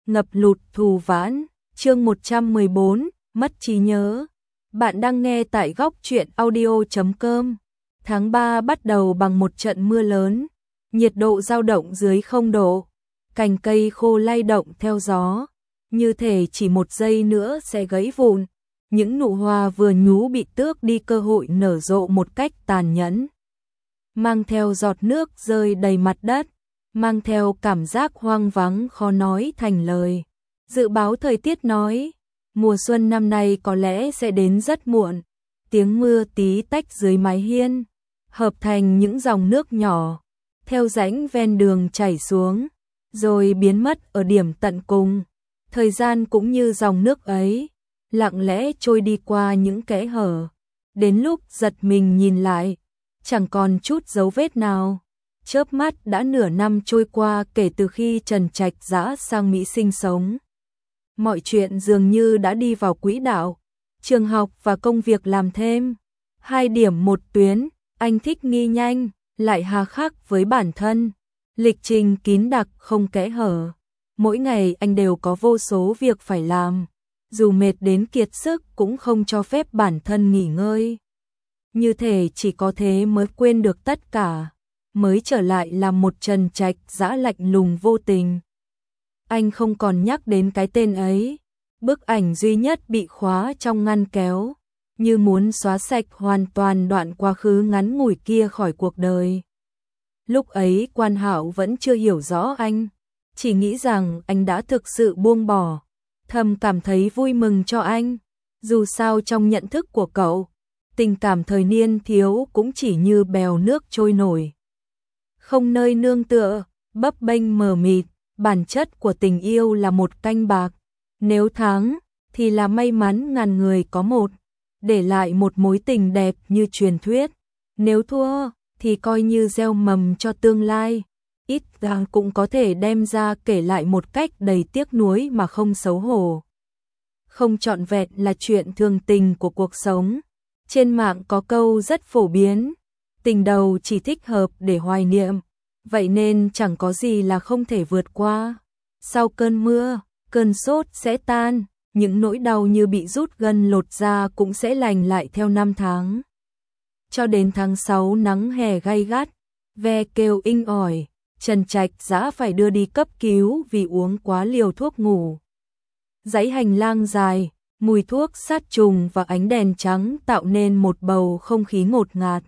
ngập lụt thù vãn, chương 114, mất trí nhớ. Bạn đang nghe tại góc truyện audio.com. Tháng 3 bắt đầu bằng một trận mưa lớn, nhiệt độ dao động dưới 0 độ, cành cây khô lay động theo gió, như thể chỉ một giây nữa sẽ gãy vụn. Những nụ hoa vừa nhú bị tước đi cơ hội nở rộ một cách tàn nhẫn, mang theo giọt nước rơi đầy mặt đất, mang theo cảm giác hoang vắng khó nói thành lời. Dự báo thời tiết nói, mùa xuân năm nay có lẽ sẽ đến rất muộn. Tiếng mưa tí tách dưới mái hiên, hợp thành những dòng nước nhỏ, theo rãnh ven đường chảy xuống, rồi biến mất ở điểm tận cùng. Thời gian cũng như dòng nước ấy, lặng lẽ trôi đi qua những kẽ hở. Đến lúc giật mình nhìn lại, chẳng còn chút dấu vết nào. Chớp mắt đã nửa năm trôi qua kể từ khi Trần Trạch dã sang Mỹ sinh sống. Mọi chuyện dường như đã đi vào quỹ đạo, trường học và công việc làm thêm. 2 điểm một tuyến, anh thích nghi nhanh, lại hà khắc với bản thân. Lịch trình kín đặc không kẽ hở. Mỗi ngày anh đều có vô số việc phải làm. Dù mệt đến kiệt sức cũng không cho phép bản thân nghỉ ngơi. Như thể chỉ có thế mới quên được tất cả, mới trở lại là một Trần Trạch dã lạnh lùng vô tình. Anh không còn nhắc đến cái tên ấy. Bức ảnh duy nhất bị khóa trong ngăn kéo, như muốn xóa sạch hoàn toàn đoạn quá khứ ngắn ngủi kia khỏi cuộc đời. Lúc ấy Quan Hạo vẫn chưa hiểu rõ anh, chỉ nghĩ rằng anh đã thực sự buông bỏ. Thầm cảm thấy vui mừng cho anh. Dù sao trong nhận thức của cậu, tình cảm thời niên thiếu cũng chỉ như bèo nước trôi nổi, không nơi nương tựa, bấp bênh mờ mịt. Bản chất của tình yêu là một canh bạc, nếu thắng thì là may mắn ngàn người có một, để lại một mối tình đẹp như truyền thuyết. Nếu thua thì coi như gieo mầm cho tương lai, ít ra cũng có thể đem ra kể lại một cách đầy tiếc nuối mà không xấu hổ. Không trọn vẹn là chuyện thường tình của cuộc sống. Trên mạng có câu rất phổ biến, tình đầu chỉ thích hợp để hoài niệm, vậy nên chẳng có gì là không thể vượt qua. Sau cơn mưa, cơn sốt sẽ tan, những nỗi đau như bị rút gân lột da cũng sẽ lành lại theo năm tháng. Cho đến tháng 6 nắng hè gay gắt, ve kêu inh ỏi, Trần Trạch dã phải đưa đi cấp cứu vì uống quá liều thuốc ngủ. Dãy hành lang dài, mùi thuốc sát trùng và ánh đèn trắng tạo nên một bầu không khí ngột ngạt.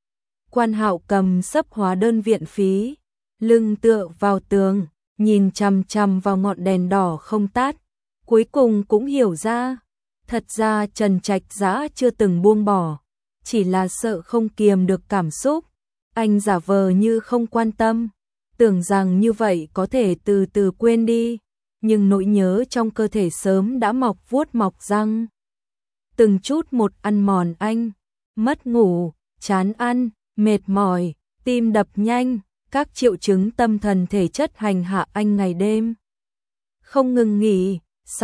Quan Hạo cầm xấp hóa đơn viện phí, lưng tựa vào tường, nhìn chằm chằm vào ngọn đèn đỏ không tắt. Cuối cùng cũng hiểu ra, thật ra Trần Trạch dã chưa từng buông bỏ, chỉ là sợ không kiềm được cảm xúc. Anh giả vờ như không quan tâm, tưởng rằng như vậy có thể từ từ quên đi, nhưng nỗi nhớ trong cơ thể sớm đã mọc vuốt mọc răng. Từng chút một ăn mòn anh, mất ngủ, chán ăn, mệt mỏi, tim đập nhanh, các triệu chứng tâm thần thể chất hành hạ anh ngày đêm. Không ngừng nghỉ,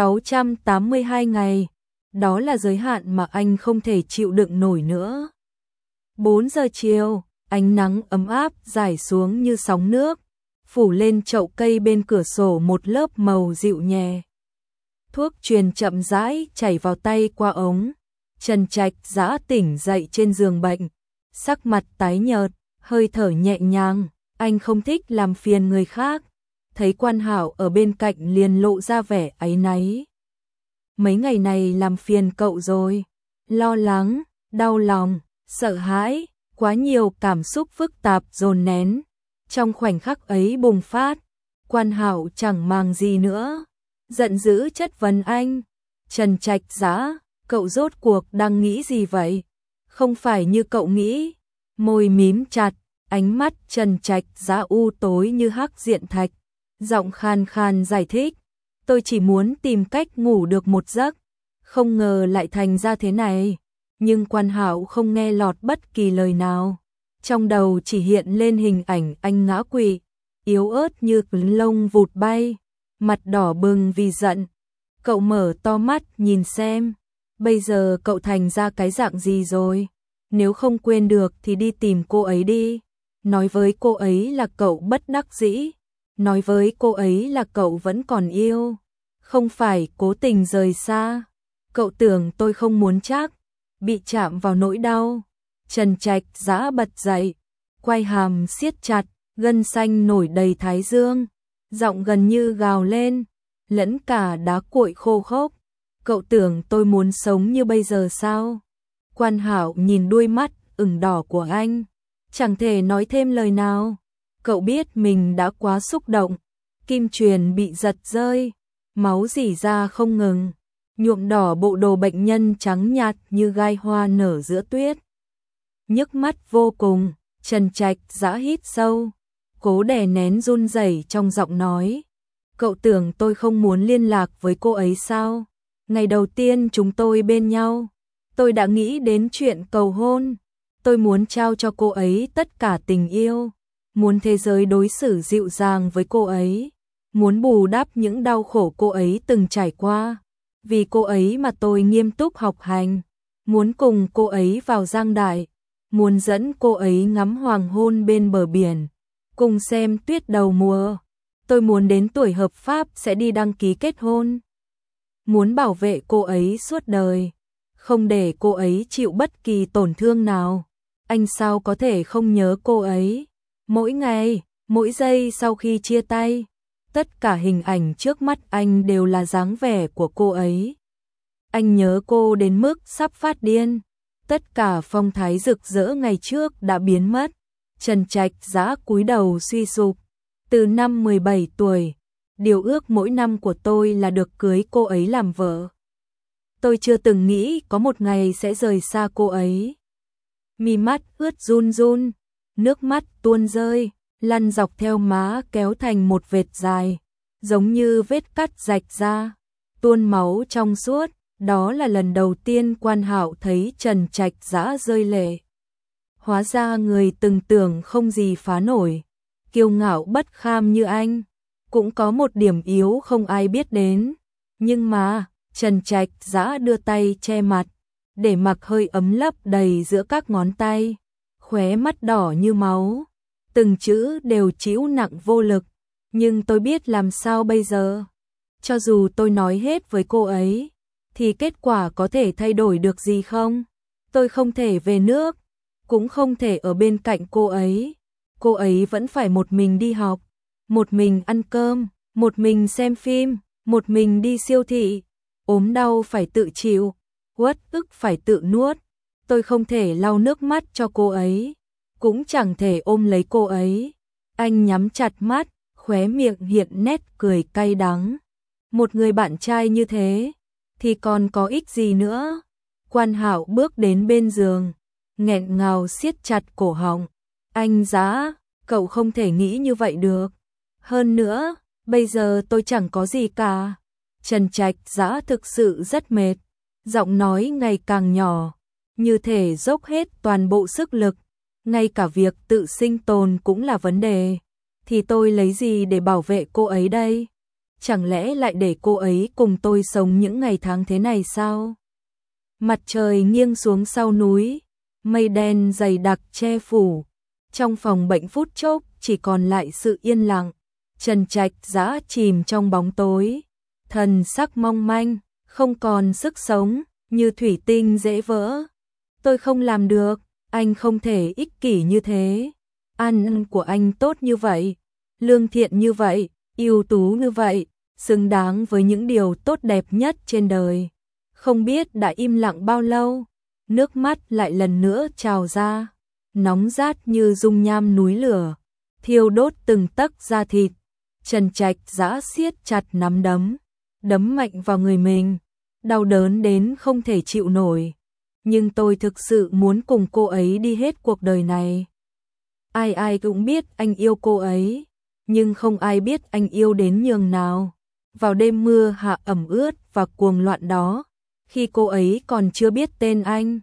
682 ngày, đó là giới hạn mà anh không thể chịu đựng nổi nữa. 4 giờ chiều, ánh nắng ấm áp rải xuống như sóng nước, phủ lên chậu cây bên cửa sổ một lớp màu dịu nhẹ. Thuốc truyền chậm rãi chảy vào tay qua ống. Trần Trạch dã tỉnh dậy trên giường bệnh, sắc mặt tái nhợt, hơi thở nhẹ nhàng. Anh không thích làm phiền người khác, thấy Quan Hạo ở bên cạnh liền lộ ra vẻ áy náy. Mấy ngày này làm phiền cậu rồi. Lo lắng, đau lòng, sợ hãi, quá nhiều cảm xúc phức tạp dồn nén. Trong khoảnh khắc ấy bùng phát, Quan Hạo chẳng màng gì nữa, giận dữ chất vấn anh. Trần Trạch dã, cậu rốt cuộc đang nghĩ gì vậy? Không phải như cậu nghĩ. Môi mím chặt, ánh mắt Trần Trạch dã u tối như hắc diện thạch, giọng khan khan giải thích. Tôi chỉ muốn tìm cách ngủ được một giấc, không ngờ lại thành ra thế này. Nhưng Quan Hạo không nghe lọt bất kỳ lời nào. Trong đầu chỉ hiện lên hình ảnh anh ngã quỵ, yếu ớt như lông vụt bay, mặt đỏ bừng vì giận. Cậu mở to mắt nhìn xem, bây giờ cậu thành ra cái dạng gì rồi? Nếu không quên được thì đi tìm cô ấy đi. Nói với cô ấy là cậu bất đắc dĩ. Nói với cô ấy là cậu vẫn còn yêu. không phải cố tình rời xa. Cậu tưởng tôi không muốn chắc, bị chạm vào nỗi đau. Trần Trạch Dã bật dậy, quay hàm siết chặt, gân xanh nổi đầy thái dương, giọng gần như gào lên, lẫn cả đá cuội khô khốc. Cậu tưởng tôi muốn sống như bây giờ sao? Quan Hạo nhìn đuôi mắt ửng đỏ của anh, chẳng thể nói thêm lời nào. Cậu biết mình đã quá xúc động, kim truyền bị giật rơi, máu rỉ ra không ngừng, nhuộm đỏ bộ đồ bệnh nhân trắng nhạt như gai hoa nở giữa tuyết. Nhức mắt vô cùng, Trần Trạch Dã hít sâu, cố đè nén run rẩy trong giọng nói. Cậu tưởng tôi không muốn liên lạc với cô ấy sao? Ngày đầu tiên chúng tôi bên nhau, tôi đã nghĩ đến chuyện cầu hôn. Tôi muốn trao cho cô ấy tất cả tình yêu, muốn thế giới đối xử dịu dàng với cô ấy, muốn bù đắp những đau khổ cô ấy từng trải qua. Vì cô ấy mà tôi nghiêm túc học hành, muốn cùng cô ấy vào Giang Đại, muốn dẫn cô ấy ngắm hoàng hôn bên bờ biển, cùng xem tuyết đầu mùa. Tôi muốn đến tuổi hợp pháp sẽ đi đăng ký kết hôn. Muốn bảo vệ cô ấy suốt đời, không để cô ấy chịu bất kỳ tổn thương nào. Anh sao có thể không nhớ cô ấy? Mỗi ngày, mỗi giây sau khi chia tay, tất cả hình ảnh trước mắt anh đều là dáng vẻ của cô ấy. Anh nhớ cô đến mức sắp phát điên. Tất cả phong thái rực rỡ ngày trước đã biến mất. Trần Trạch Dã cúi đầu suy sụp. Từ năm 17 tuổi, điều ước mỗi năm của tôi là được cưới cô ấy làm vợ. Tôi chưa từng nghĩ có một ngày sẽ rời xa cô ấy. Mi mắt ướt run run, nước mắt tuôn rơi, lăn dọc theo má kéo thành một vệt dài, giống như vết cắt rạch ra, tuôn máu trong suốt. Đó là lần đầu tiên Quan Hạo thấy Trần Trạch Dã rơi lệ. Hóa ra người từng tưởng không gì phá nổi, kiêu ngạo bất kham như anh, cũng có một điểm yếu không ai biết đến. Nhưng mà, Trần Trạch Dã đưa tay che mặt, để mặc hơi ấm lấp đầy giữa các ngón tay, khóe mắt đỏ như máu, từng chữ đều trĩu nặng vô lực. Nhưng tôi biết làm sao bây giờ. Cho dù tôi nói hết với cô ấy, thì kết quả có thể thay đổi được gì không? Tôi không thể về nước, cũng không thể ở bên cạnh cô ấy. Cô ấy vẫn phải một mình đi học, một mình ăn cơm, một mình xem phim, một mình đi siêu thị. Ốm đau phải tự chịu, uất ức phải tự nuốt. Tôi không thể lau nước mắt cho cô ấy, cũng chẳng thể ôm lấy cô ấy. Anh nhắm chặt mắt, khóe miệng hiện nét cười cay đắng. Một người bạn trai như thế thì còn có ích gì nữa? Quan Hạo bước đến bên giường, nghẹn ngào siết chặt cổ họng. Anh Dã, cậu không thể nghĩ như vậy được. Hơn nữa, bây giờ tôi chẳng có gì cả. Trần Trạch Dã thực sự rất mệt, giọng nói ngày càng nhỏ, như thể dốc hết toàn bộ sức lực. Ngay cả việc tự sinh tồn cũng là vấn đề. Thì tôi lấy gì để bảo vệ cô ấy đây? Chẳng lẽ lại để cô ấy cùng tôi sống những ngày tháng thế này sao? Mặt trời nghiêng xuống sau núi, mây đen dày đặc che phủ. Trong phòng bệnh phút chốc chỉ còn lại sự yên lặng. Trần Trạch Dã chìm trong bóng tối, thần sắc mong manh, không còn sức sống, như thủy tinh dễ vỡ. Tôi không làm được, anh không thể ích kỷ như thế. Ăn của anh tốt như vậy, lương thiện như vậy, ưu tú như vậy, xứng đáng với những điều tốt đẹp nhất trên đời. Không biết đã im lặng bao lâu, nước mắt lại lần nữa trào ra, nóng rát như dung nham núi lửa, thiêu đốt từng tấc da thịt. Trần Trạch Dã siết chặt nắm đấm, đấm mạnh vào người mình, đau đớn đến không thể chịu nổi. Nhưng tôi thực sự muốn cùng cô ấy đi hết cuộc đời này. Ai ai cũng biết anh yêu cô ấy, nhưng không ai biết anh yêu đến nhường nào. Vào đêm mưa hạ ẩm ướt và cuồng loạn đó, khi cô ấy còn chưa biết tên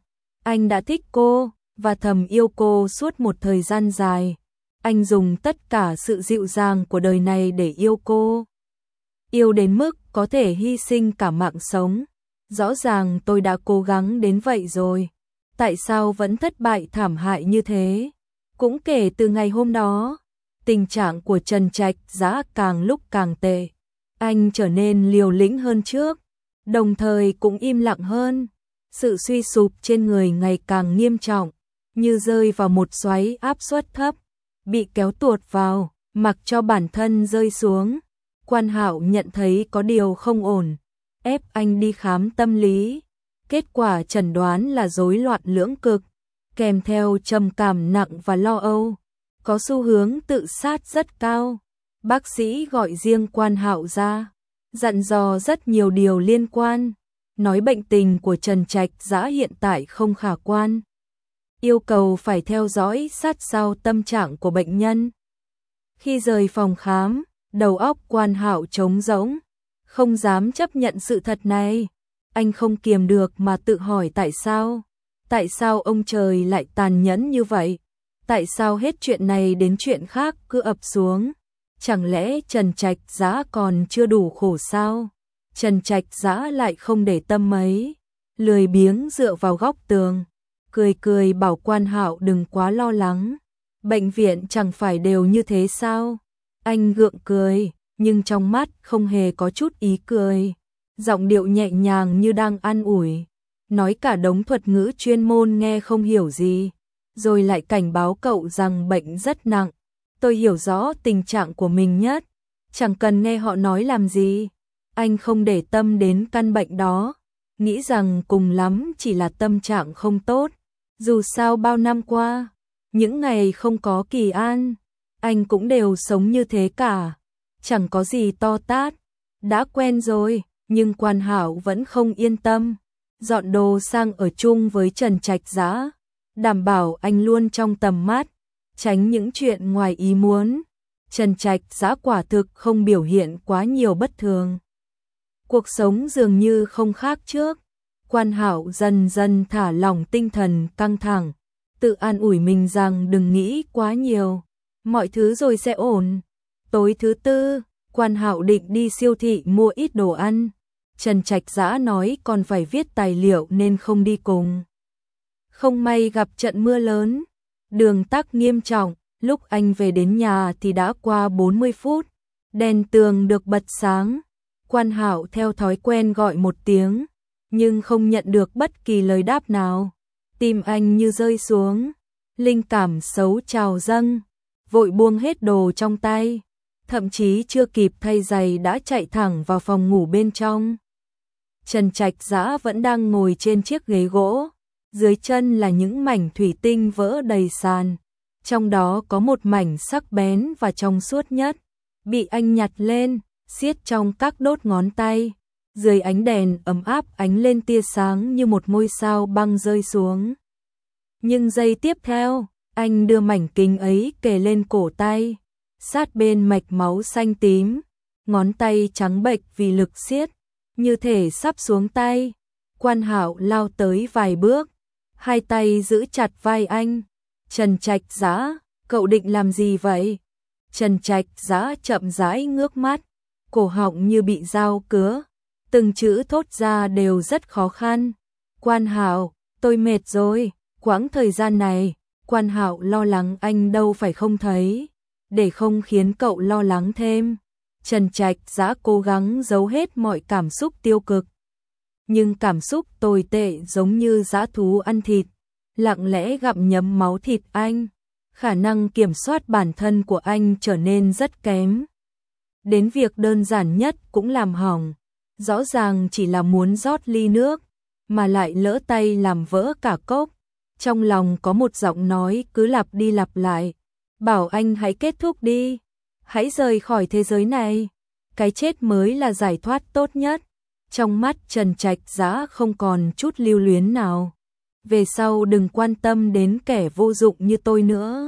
anh đã thích cô và thầm yêu cô suốt một thời gian dài. Anh dùng tất cả sự dịu dàng của đời này để yêu cô. Yêu đến mức có thể hy sinh cả mạng sống. Rõ ràng tôi đã cố gắng đến vậy rồi. Tại sao vẫn thất bại thảm hại như thế? Cũng kể từ ngày hôm đó, tình trạng của Trần Trạch Dã càng lúc càng tệ. Anh trở nên liều lĩnh hơn trước, đồng thời cũng im lặng hơn. Sự suy sụp trên người ngày càng nghiêm trọng, như rơi vào một xoáy áp suất thấp, bị kéo tuột vào, mặc cho bản thân rơi xuống. Quan Hạo nhận thấy có điều không ổn, ép anh đi khám tâm lý. Kết quả chẩn đoán là rối loạn lưỡng cực, kèm theo trầm cảm nặng và lo âu, có xu hướng tự sát rất cao. Bác sĩ gọi riêng Quan Hạo ra, dặn dò rất nhiều điều liên quan, nói bệnh tình của Trần Trạch Dã hiện tại không khả quan, yêu cầu phải theo dõi sát sao tâm trạng của bệnh nhân. Khi rời phòng khám, đầu óc Quan Hạo trống rỗng, không dám chấp nhận sự thật này. Anh không kiềm được mà tự hỏi tại sao? Tại sao ông trời lại tàn nhẫn như vậy? Tại sao hết chuyện này đến chuyện khác cứ ập xuống? Chẳng lẽ Trần Trạch Dã còn chưa đủ khổ sao? Trần Trạch Dã lại không để tâm mấy, lười biếng dựa vào góc tường, cười cười bảo Quan Hạo đừng quá lo lắng. Bệnh viện chẳng phải đều như thế sao? Anh gượng cười, nhưng trong mắt không hề có chút ý cười. Giọng điệu nhẹ nhàng như đang an ủi, nói cả đống thuật ngữ chuyên môn nghe không hiểu gì, rồi lại cảnh báo cậu rằng bệnh rất nặng. Tôi hiểu rõ tình trạng của mình nhất, chẳng cần nghe họ nói làm gì. Anh không để tâm đến căn bệnh đó, nghĩ rằng cùng lắm chỉ là tâm trạng không tốt. Dù sao bao năm qua, những ngày không có Kỳ An, anh cũng đều sống như thế cả, chẳng có gì to tát, đã quen rồi. Nhưng Quan Hạo vẫn không yên tâm, dọn đồ sang ở chung với Trần Trạch Dã, đảm bảo anh luôn trong tầm mắt, tránh những chuyện ngoài ý muốn. Trần Trạch Dã quả thực không biểu hiện quá nhiều bất thường. Cuộc sống dường như không khác trước. Quan Hạo dần dần thả lỏng tinh thần căng thẳng, tự an ủi mình rằng đừng nghĩ quá nhiều, mọi thứ rồi sẽ ổn. Tối thứ tư, Quan Hạo định đi siêu thị mua ít đồ ăn. Trần Trạch Dã nói còn phải viết tài liệu nên không đi cùng. Không may gặp trận mưa lớn, đường tắc nghiêm trọng, lúc anh về đến nhà thì đã qua 40 phút, đèn tường được bật sáng. Quan Hạo theo thói quen gọi một tiếng, nhưng không nhận được bất kỳ lời đáp nào. Tim anh như rơi xuống, linh cảm xấu trào dâng, vội buông hết đồ trong tay, thậm chí chưa kịp thay giày đã chạy thẳng vào phòng ngủ bên trong. Trần Trạch Dã vẫn đang ngồi trên chiếc ghế gỗ, dưới chân là những mảnh thủy tinh vỡ đầy sàn, trong đó có một mảnh sắc bén và trong suốt nhất, bị anh nhặt lên, siết trong các đốt ngón tay. Dưới ánh đèn ấm áp ánh lên tia sáng như một ngôi sao băng rơi xuống. Nhưng giây tiếp theo, anh đưa mảnh kính ấy kề lên cổ tay, sát bên mạch máu xanh tím, ngón tay trắng bệch vì lực siết, như thể sắp xuống tay. Quan Hạo lao tới vài bước, hai tay giữ chặt vai anh. Trần Trạch Dã, cậu định làm gì vậy? Trần Trạch Dã chậm rãi ngước mắt, cổ họng như bị dao cứa, từng chữ thốt ra đều rất khó khăn. Quan Hạo, tôi mệt rồi, quãng thời gian này, Quan Hạo lo lắng anh đâu phải không thấy, để không khiến cậu lo lắng thêm. Trần Trạch Dã cố gắng giấu hết mọi cảm xúc tiêu cực. Nhưng cảm xúc tồi tệ giống như dã thú ăn thịt, lặng lẽ gặm nhấm máu thịt anh. Khả năng kiểm soát bản thân của anh trở nên rất kém. Đến việc đơn giản nhất cũng làm hỏng. Rõ ràng chỉ là muốn rót ly nước, mà lại lỡ tay làm vỡ cả cốc. Trong lòng có một giọng nói cứ lặp đi lặp lại, bảo anh hãy kết thúc đi, hãy rời khỏi thế giới này, cái chết mới là giải thoát tốt nhất. Trong mắt Trần Trạch Dã không còn chút lưu luyến nào. Về sau đừng quan tâm đến kẻ vô dụng như tôi nữa.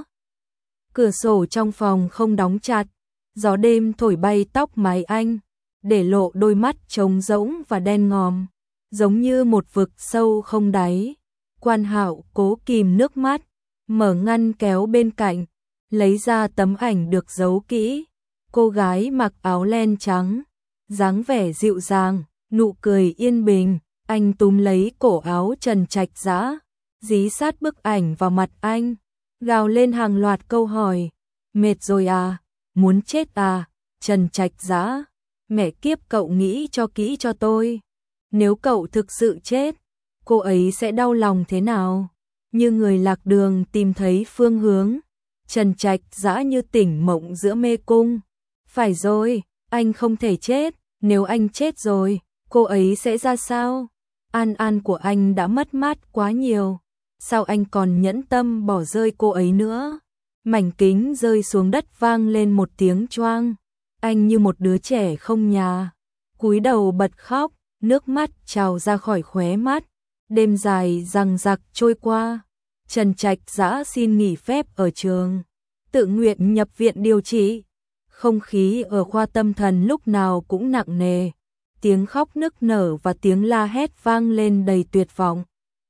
Cửa sổ trong phòng không đóng chặt, gió đêm thổi bay tóc mái anh, để lộ đôi mắt trống rỗng và đen ngòm, giống như một vực sâu không đáy. Quan Hạo cố kìm nước mắt, mở ngăn kéo bên cạnh, lấy ra tấm ảnh được giấu kỹ. Cô gái mặc áo len trắng, dáng vẻ dịu dàng, nụ cười yên bình. Anh túm lấy cổ áo Trần Trạch Dã, dí sát bức ảnh vào mặt anh, gào lên hàng loạt câu hỏi. Mệt rồi à? Muốn chết à? Trần Trạch Dã Mẹ kiếp, cậu nghĩ cho kỹ cho tôi. Nếu cậu thực sự chết, cô ấy sẽ đau lòng thế nào? Như người lạc đường tìm thấy phương hướng, Trần Trạch Dã như tỉnh mộng giữa mê cung. Phải rồi, anh không thể chết, nếu anh chết rồi, cô ấy sẽ ra sao? An An của anh đã mất mát quá nhiều, sao anh còn nhẫn tâm bỏ rơi cô ấy nữa? Mảnh kính rơi xuống đất vang lên một tiếng choang. Anh như một đứa trẻ không nhà, cúi đầu bật khóc, nước mắt trào ra khỏi khóe mắt. Đêm dài dằng dặc trôi qua, Trần Trạch Dã xin nghỉ phép ở trường, tự nguyện nhập viện điều trị. Không khí ở khoa tâm thần lúc nào cũng nặng nề, tiếng khóc nức nở và tiếng la hét vang lên đầy tuyệt vọng.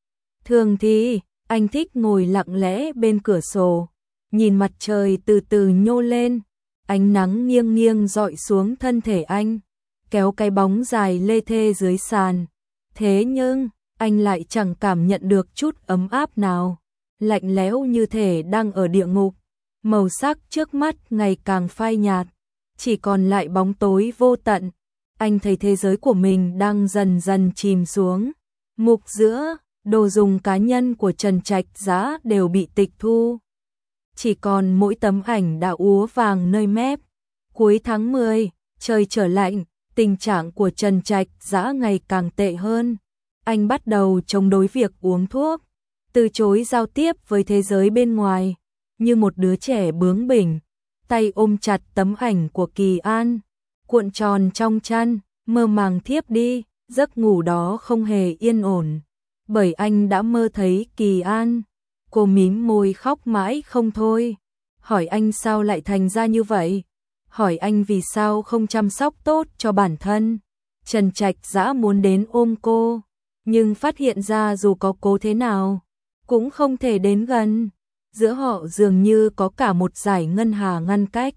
Thường thì, anh thích ngồi lặng lẽ bên cửa sổ, nhìn mặt trời từ từ nhô lên, ánh nắng nghiêng nghiêng dọi xuống thân thể anh, kéo cái bóng dài lê thê dưới sàn. Thế nhưng, anh lại chẳng cảm nhận được chút ấm áp nào, lạnh lẽo như thể đang ở địa ngục. Màu sắc trước mắt ngày càng phai nhạt, chỉ còn lại bóng tối vô tận. Anh thấy thế giới của mình đang dần dần chìm xuống. Mục giữa, đồ dùng cá nhân của Trần Trạch Dã đều bị tịch thu. Chỉ còn mỗi tấm ảnh đã úa vàng nơi mép. Cuối tháng 10, trời trở lạnh, tình trạng của Trần Trạch Dã ngày càng tệ hơn. Anh bắt đầu chống đối việc uống thuốc, từ chối giao tiếp với thế giới bên ngoài, như một đứa trẻ bướng bỉnh, tay ôm chặt tấm ảnh của Kỳ An, cuộn tròn trong chăn, mơ màng thiếp đi. Giấc ngủ đó không hề yên ổn, bởi anh đã mơ thấy Kỳ An. Cô mím môi khóc mãi không thôi, hỏi anh sao lại thành ra như vậy, hỏi anh vì sao không chăm sóc tốt cho bản thân. Trần Trạch Dã muốn đến ôm cô, nhưng phát hiện ra dù có cố thế nào, cũng không thể đến gần. Giữa họ dường như có cả một dải ngân hà ngăn cách.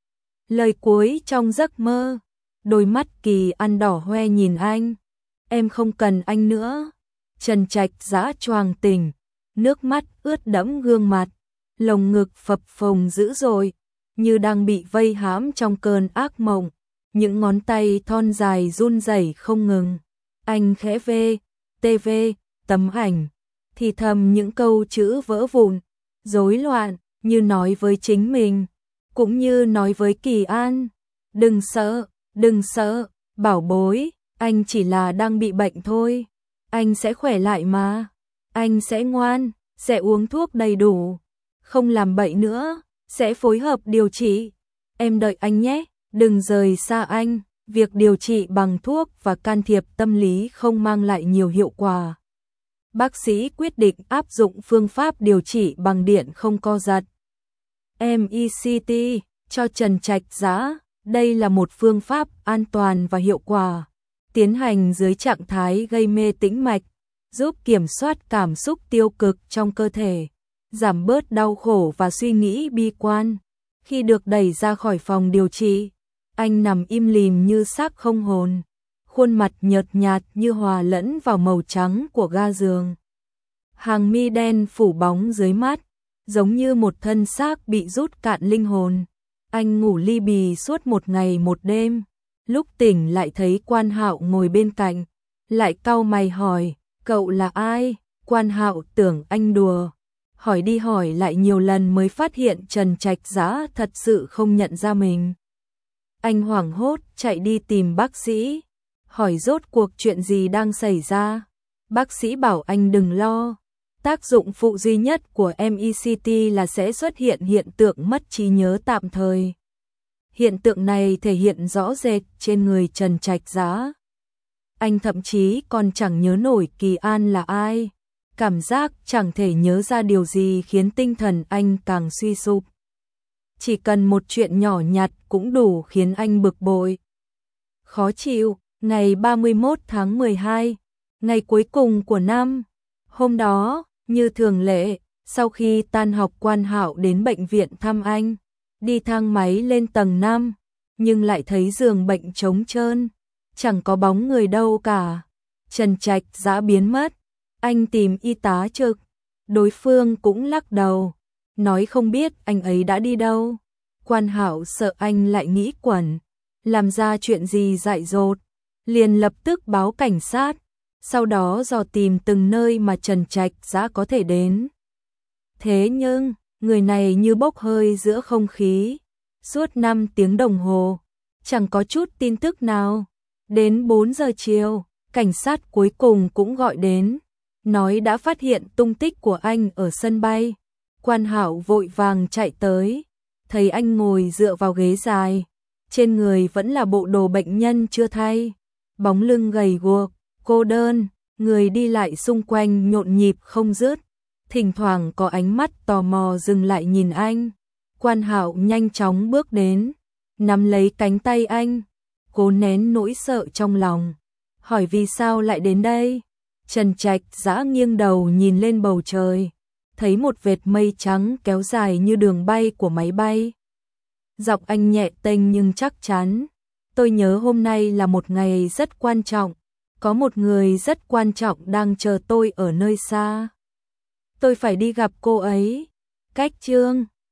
Lời cuối trong giấc mơ, đôi mắt Kỳ An đỏ hoe nhìn anh. Em không cần anh nữa. Trần Trạch Dã choàng tỉnh, nước mắt ướt đẫm gương mặt, lồng ngực phập phồng dữ dội, như đang bị vây hãm trong cơn ác mộng. Những ngón tay thon dài run rẩy không ngừng. Anh khẽ vê, TV, tấm ảnh, thì thầm những câu chữ vỡ vụn, rối loạn, như nói với chính mình, cũng như nói với Kỳ An. Đừng sợ, bảo bối, anh chỉ là đang bị bệnh thôi. Anh sẽ khỏe lại mà. Anh sẽ ngoan, sẽ uống thuốc đầy đủ, không làm bậy nữa, sẽ phối hợp điều trị. Em đợi anh nhé, đừng rời xa anh. Việc điều trị bằng thuốc và can thiệp tâm lý không mang lại nhiều hiệu quả. Bác sĩ quyết định áp dụng phương pháp điều trị bằng điện không co giật, MECT, cho Trần Trạch Dã. Đây là một phương pháp an toàn và hiệu quả, tiến hành dưới trạng thái gây mê tĩnh mạch, giúp kiểm soát cảm xúc tiêu cực trong cơ thể, giảm bớt đau khổ và suy nghĩ bi quan. Khi được đẩy ra khỏi phòng điều trị, anh nằm im lìm như xác không hồn, khuôn mặt nhợt nhạt như hòa lẫn vào màu trắng của ga giường. Hàng mi đen phủ bóng dưới mắt, giống như một thân xác bị rút cạn linh hồn. Anh ngủ li bì suốt một ngày một đêm, lúc tỉnh lại thấy Quan Hạo ngồi bên cạnh, lại cau mày hỏi, cậu là ai? Quan Hạo tưởng anh đùa, hỏi đi hỏi lại nhiều lần mới phát hiện Trần Trạch Dã thật sự không nhận ra mình. Anh hoảng hốt chạy đi tìm bác sĩ, hỏi rốt cuộc chuyện gì đang xảy ra. Bác sĩ bảo anh đừng lo, tác dụng phụ duy nhất của MECT là sẽ xuất hiện hiện tượng mất trí nhớ tạm thời. Hiện tượng này thể hiện rõ rệt trên người Trần Trạch Dã. Anh thậm chí còn chẳng nhớ nổi Kỳ An là ai, cảm giác chẳng thể nhớ ra điều gì khiến tinh thần anh càng suy sụp. Chỉ cần một chuyện nhỏ nhặt cũng đủ khiến anh bực bội. Khó chịu, ngày 31 tháng 12, ngày cuối cùng của năm. Hôm đó, như thường lệ, sau khi tan học Quan Hạo đến bệnh viện thăm anh, đi thang máy lên tầng 5, nhưng lại thấy giường bệnh trống trơn, chẳng có bóng người đâu cả. Trần Trạch Dã biến mất, anh tìm y tá trực, đối phương cũng lắc đầu, nói không biết anh ấy đã đi đâu. Quan Hạo sợ anh lại nghĩ quẩn, làm ra chuyện gì dại dột, liền lập tức báo cảnh sát, sau đó dò tìm từng nơi mà Trần Trạch Dã có thể đến. Thế nhưng, người này như bốc hơi giữa không khí, suốt 5 tiếng đồng hồ, chẳng có chút tin tức nào. Đến 4 giờ chiều, cảnh sát cuối cùng cũng gọi đến, nói đã phát hiện tung tích của anh ở sân bay. Quan Hạo vội vàng chạy tới, thấy anh ngồi dựa vào ghế dài, trên người vẫn là bộ đồ bệnh nhân chưa thay, bóng lưng gầy guộc, cô đơn, người đi lại xung quanh nhộn nhịp không dứt, thỉnh thoảng có ánh mắt tò mò dừng lại nhìn anh. Quan Hạo nhanh chóng bước đến, nắm lấy cánh tay anh, cố nén nỗi sợ trong lòng, hỏi vì sao lại đến đây. Trần Trạch Dã nghiêng đầu nhìn lên bầu trời, thấy một vệt mây trắng kéo dài như đường bay của máy bay. Giọng anh nhẹ tênh nhưng chắc chắn. Tôi nhớ hôm nay là một ngày rất quan trọng, có một người rất quan trọng đang chờ tôi ở nơi xa. Tôi phải đi gặp cô ấy. Cách chương